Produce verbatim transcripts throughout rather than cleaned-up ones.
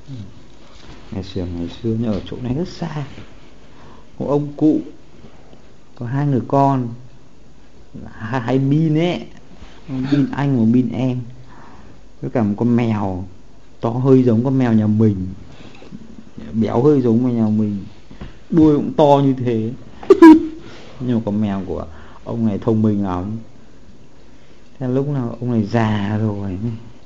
Ngày xưa ngày xưa nhưng ở chỗ này rất xa, một ông cụ có hai người con, hai, hai bin ấy, một bin anh một bin em, với cả một con mèo to hơi giống con mèo nhà mình, béo hơi giống con nhà mình, đuôi cũng to như thế. Nhưng mà con mèo của ông này thông minh lắm. Thế lúc nào ông này già rồi,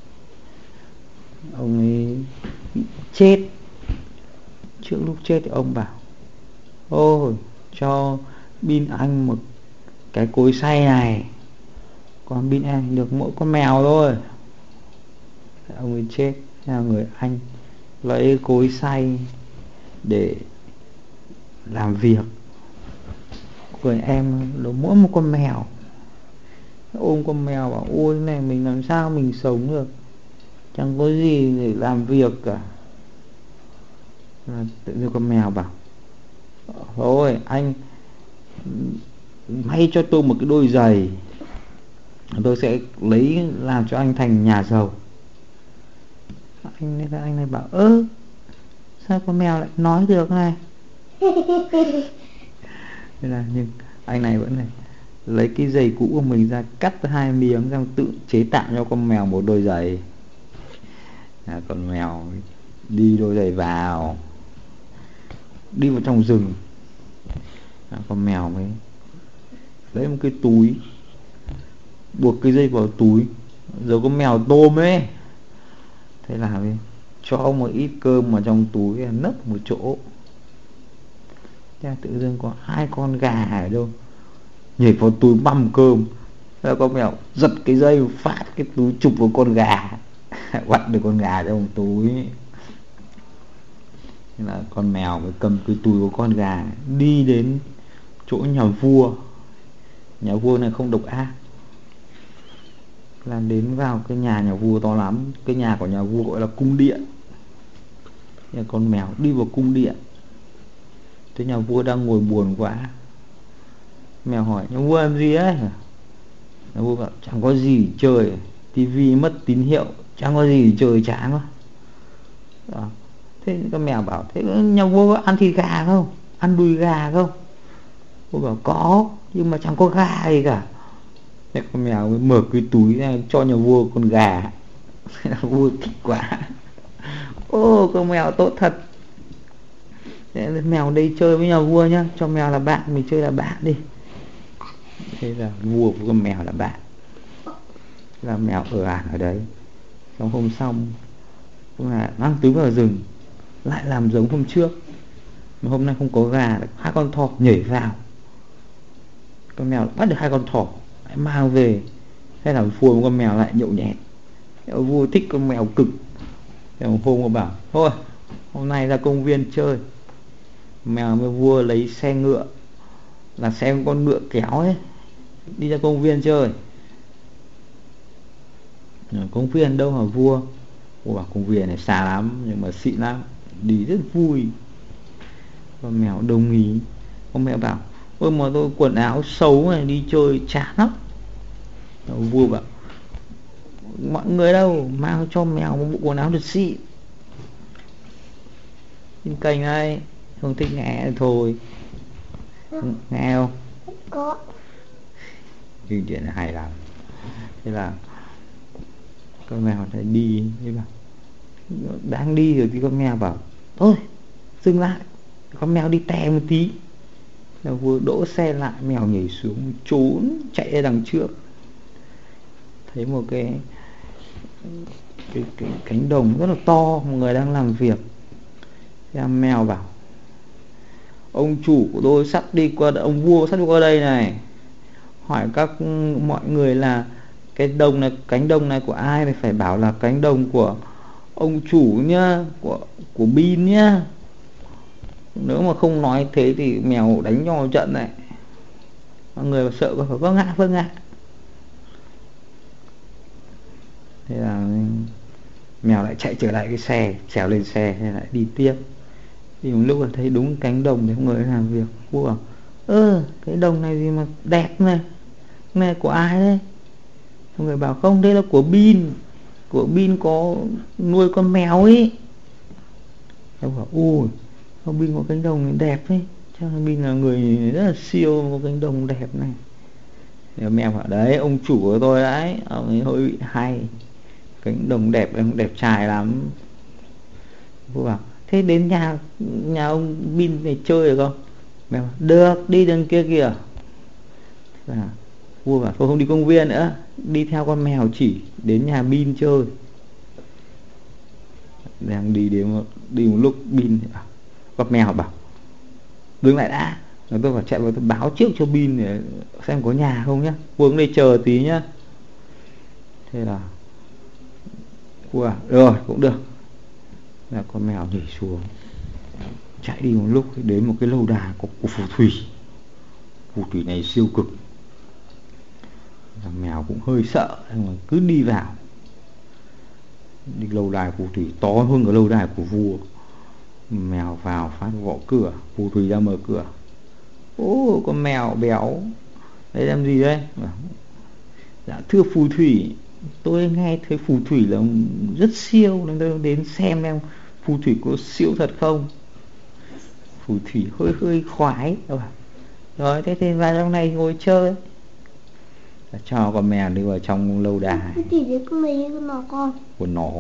ông ấy bị chết. Trước lúc chết thì ông bảo: ôi, cho bin anh một cái cối xay này, còn bin em được mỗi con mèo thôi. Ông ấy chết. Thế là người anh lấy cối xay để làm việc, người em nó mỗi một con mèo. Ôm con mèo bảo: ôi này mình làm sao mình sống được, chẳng có gì để làm việc cả. Tự nhiên con mèo bảo: thôi anh may cho tôi một cái đôi giày, tôi sẽ lấy làm cho anh thành nhà giàu. Anh anh này bảo: ơ sao con mèo lại nói được này. Thế là nhưng anh này vẫn này lấy cái giày cũ của mình ra, cắt hai miếng, xong tự chế tạo cho con mèo một đôi giày. À, con mèo đi đôi giày vào, đi vào trong rừng. À, con mèo mới lấy một cái túi, buộc cái dây vào túi, rồi con mèo tôm ấy. Thế là cho một ít cơm vào trong túi, nấp một chỗ. Thế tự dưng có hai con gà ở đâu nhảy vào túi băm cơm. Thế là con mèo giật cái dây, phát cái túi chụp vào con gà, bắt được con gà trong túi. Thế là con mèo mới cầm cái túi của con gà đi đến chỗ nhà vua. Nhà vua này không độc ác. Là đến vào cái nhà nhà vua to lắm. Cái nhà của nhà vua gọi là cung điện. Thế con mèo đi vào cung điện. Thế nhà vua đang ngồi buồn quá. Mèo hỏi: nhà vua làm gì ấy? Nhà vua bảo: chẳng có gì chơi, tivi mất tín hiệu, chẳng có gì chơi, chán quá. Đó. Thế con mèo bảo: thế nhà vua có ăn thịt gà không, ăn đùi gà không? Vua bảo: có, nhưng mà chẳng có gà gì cả. Thế con mèo mới mở cái túi ra cho nhà vua con gà. Vua thích quá. Ô, con mèo tốt thật. Thế mèo đây chơi với nhà vua nhá, cho mèo là bạn, mình chơi là bạn đi. Thế là vua với con mèo là bạn. Thế là mèo ở ản ở đấy. Xong hôm sau là mang túi vào rừng, lại làm giống hôm trước. Mà hôm nay không có gà, hai con thỏ nhảy vào. Con mèo bắt được hai con thỏ, lại mang về. Thế là vua với con mèo lại nhậu nhẹt. Vua thích con mèo cực. Thế hôm cô bảo: thôi hôm nay ra công viên chơi. Mèo với vua lấy xe ngựa, là xe con ngựa kéo ấy, đi ra công viên chơi. Công viên đâu hả vua? Vua bảo: công viên này xa lắm, nhưng mà xịn lắm, đi rất vui. Con mèo đồng ý. Con mèo bảo: ôi mà tôi quần áo xấu này, đi chơi chán lắm. Vua bảo: mọi người đâu, mang cho mèo một bộ quần áo thật xịn. Trên kênh đây, không thích nghe thì thôi. Nghe không? Có. Chương trình này hay lắm. Thế là con mèo lại đi. Thế bảo, đang đi rồi thì con mèo bảo: thôi dừng lại, con mèo đi tè một tí. Là vừa đỗ xe lại, mèo nhảy xuống trốn chạy ra đằng trước. Thấy một cái cái, cái cánh đồng rất là to, một người đang làm việc. Thế mèo bảo: ông chủ của tôi sắp đi qua, ông vua sắp đi qua đây này, hỏi các mọi người là cái đồng này, cánh đồng này của ai, thì phải bảo là cánh đồng của ông chủ nhá, của của Bin nhá. Nếu mà không nói thế thì mèo đánh nhau trận này. Mọi người sợ có phải: vâng ạ, vâng ạ. Thế là mèo lại chạy trở lại cái xe, trèo lên xe, thế lại đi tiếp. Thì một lúc là thấy đúng cánh đồng để người làm việc. Vua bảo: ơ cái đồng này gì mà đẹp này, này của ai đấy? Mọi người bảo: không, đây là của Bin, của Bin có nuôi con mèo ấy. Em bảo ui, ông Bin có cánh đồng này đẹp ấy, chắc là Bin là người rất là siêu, có cánh đồng đẹp này. Thì mẹ bảo đấy, ông chủ của tôi đấy, ông ấy hơi bị hay, cánh đồng đẹp, ông đẹp trai lắm. Vua bảo thế đến nhà nhà ông Bin này chơi được không? Mẹ bảo được, đi đằng kia kìa. À, vua bảo thôi không đi công viên nữa, đi theo con mèo chỉ đến nhà Bin chơi. Đang đi đến một, đi một lúc Bin con mèo bảo dừng lại đã. Rồi tôi phải chạy vào tôi báo trước cho Bin để xem có nhà không nhá, vua đây chờ tí nhá. Thế là vua à, rồi cũng được. Là con mèo nhảy xuống, chạy đi một lúc đến một cái lâu đài của, của phù thủy. Phù thủy này siêu cực. Thằng mèo cũng hơi sợ nhưng mà cứ đi vào. Đi lâu đài phù thủy to hơn cả lâu đài của vua. Mèo vào phát gõ cửa, phù thủy ra mở cửa. Ô, con mèo béo đấy làm gì đây? Dạ thưa phù thủy, tôi nghe thấy phù thủy là rất siêu nên tôi đến xem em phù thủy có siêu thật không. Phù thủy hơi hơi khoái. Rồi thế thì vào trong này ngồi chơi. Cho con mèo đi vào trong lâu đài. Phù thủy đấy con mấy con nó con của nó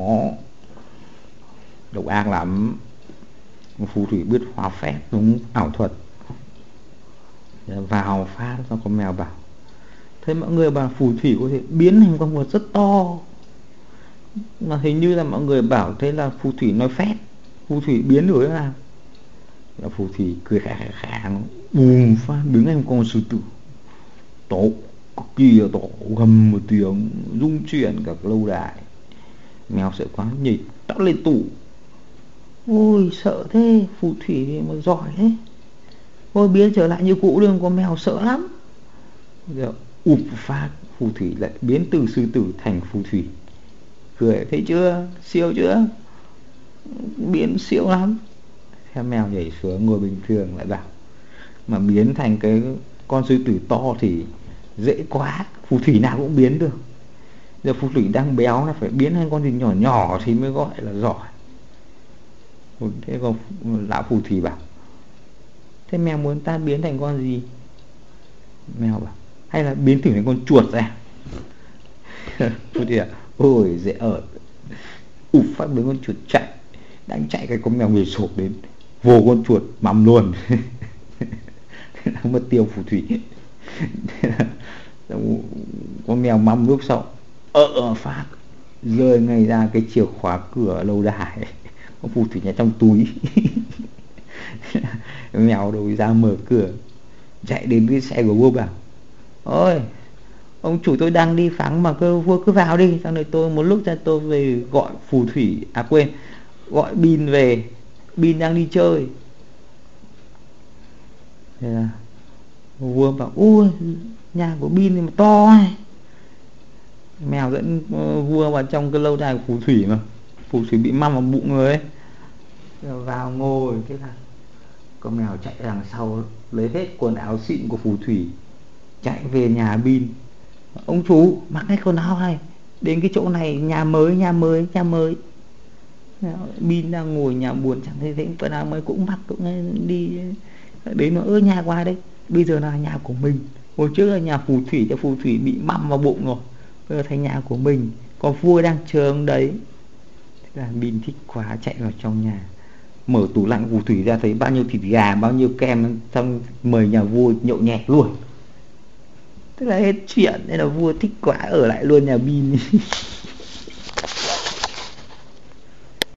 độc ác lắm. Phù thủy biết hóa phép đúng ảo thuật. Vào phát cho con mèo bảo thế mọi người bảo phù thủy có thể biến thành con vật rất to, mà hình như là mọi người bảo thế là phù thủy nói phép. Phù thủy biến được thế nào? Là phù thủy cười khà khà khà, bùm phát biến thành con sư tử to cực kỳ to, gầm một tiếng rung chuyển cả lâu đài. Mèo sợ quá nhảy tắt lên tủ. Ôi sợ thế, phù thủy mà giỏi thế. Ôi biến trở lại như cũ đừng, con mèo sợ lắm. Giờ ụp phát phù thủy lại biến từ sư tử thành phù thủy. Cười thấy chưa, siêu chưa, biến siêu lắm. Theo mèo nhảy xuống ngồi bình thường lại bảo mà biến thành cái con sư tử to thì dễ quá, phù thủy nào cũng biến được. Giờ phù thủy đang béo là phải biến thành con gì nhỏ nhỏ thì mới gọi là giỏi. Thế còn lão phù thủy bảo thế mèo muốn ta biến thành con gì? Mèo bảo hay là biến thử thành con chuột ra. Phù thủy à, ôi dễ ở. Ụp phát biến con chuột chạy. Đang chạy cái con mèo người sộp đến vồ con chuột mắm luôn. Mất tiêu phù thủy. Con mèo mắm lúc sau ờ phát rơi ngay ra cái chìa khóa cửa lâu đài. Con phù thủy nhặt trong túi. Mèo đầu ra mở cửa, chạy đến cái xe của vua bảo ôi ông chủ tôi đang đi vắng mà cơ vua cứ vào đi, xong rồi tôi một lúc ra tôi về gọi phù thủy, à quên, gọi Bin về, Bin đang đi chơi. Thế là vua bảo ui nhà của Bin thì mà to ấy. Mèo dẫn vua vào trong cái lâu đài của phù thủy mà phù thủy bị măm vào bụng người ấy. Rồi vào ngồi, thế là con mèo chạy đằng sau lấy hết quần áo xịn của phù thủy, chạy về nhà Bin. Ông chủ mặc cái quần áo này, đến cái chỗ này nhà mới, nhà mới, nhà mới. Bin đang ngồi nhà buồn chẳng thấy thấy quần áo mới cũng mặc cũng đi đến nó ơ nhà qua đây, bây giờ là nhà của mình. Hồi trước là nhà phù thủy, cho phù thủy bị măm vào bụng rồi, bây giờ thành nhà của mình, còn vua đang chờ ông đấy. Thế là Bin thích quá chạy vào trong nhà, mở tủ lạnh phù thủy ra thấy bao nhiêu thịt gà, bao nhiêu kem, xong mời nhà vua nhậu nhẹt luôn. Tức là hết chuyện, nên là vua thích quá ở lại luôn nhà Bin.